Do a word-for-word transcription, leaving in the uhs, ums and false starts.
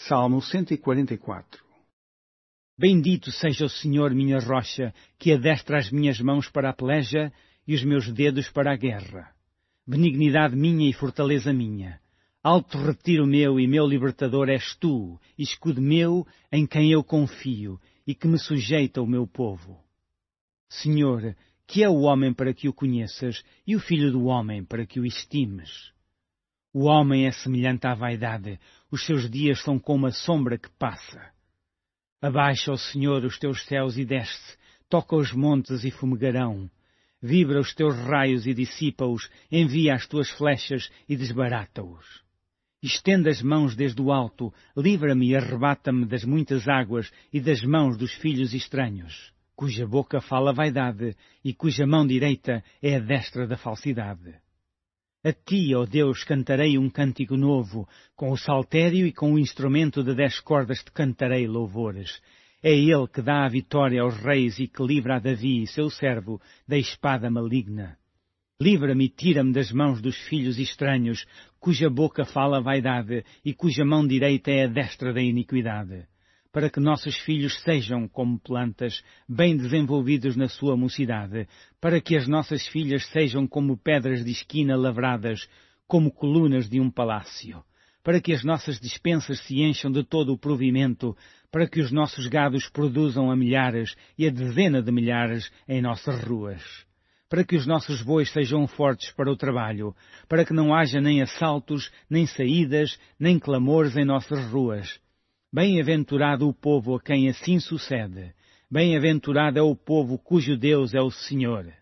Salmo cento e quarenta e quatro. Bendito seja o Senhor, minha rocha, que adestra as minhas mãos para a peleja e os meus dedos para a guerra. Benignidade minha e fortaleza minha. Alto retiro meu e meu libertador és tu, escudo meu em quem eu confio e que me sujeita o meu povo. Senhor, que é o homem para que o conheças e o filho do homem para que o estimes? O homem é semelhante à vaidade, os seus dias são como a sombra que passa. Abaixa, ó Senhor, os teus céus e desce, toca os montes e fumegarão. Vibra os teus raios e dissipa-os, envia as tuas flechas e desbarata-os. Estenda as mãos desde o alto, livra-me e arrebata-me das muitas águas e das mãos dos filhos estranhos, cuja boca fala vaidade e cuja mão direita é a destra da falsidade. A ti, ó Deus, cantarei um cântico novo, com o saltério e com o instrumento de dez cordas te cantarei louvores. É ele que dá a vitória aos reis e que livra a Davi, seu servo, da espada maligna. Livra-me e tira-me das mãos dos filhos estranhos, cuja boca fala vaidade e cuja mão direita é a destra da iniquidade, para que nossos filhos sejam como plantas, bem desenvolvidos na sua mocidade, para que as nossas filhas sejam como pedras de esquina lavradas, como colunas de um palácio, para que as nossas despensas se encham de todo o provimento, para que os nossos gados produzam a milhares e a dezena de milhares em nossas ruas, para que os nossos bois sejam fortes para o trabalho, para que não haja nem assaltos, nem saídas, nem clamores em nossas ruas. Bem-aventurado o povo a quem assim sucede. Bem-aventurado é o povo cujo Deus é o Senhor.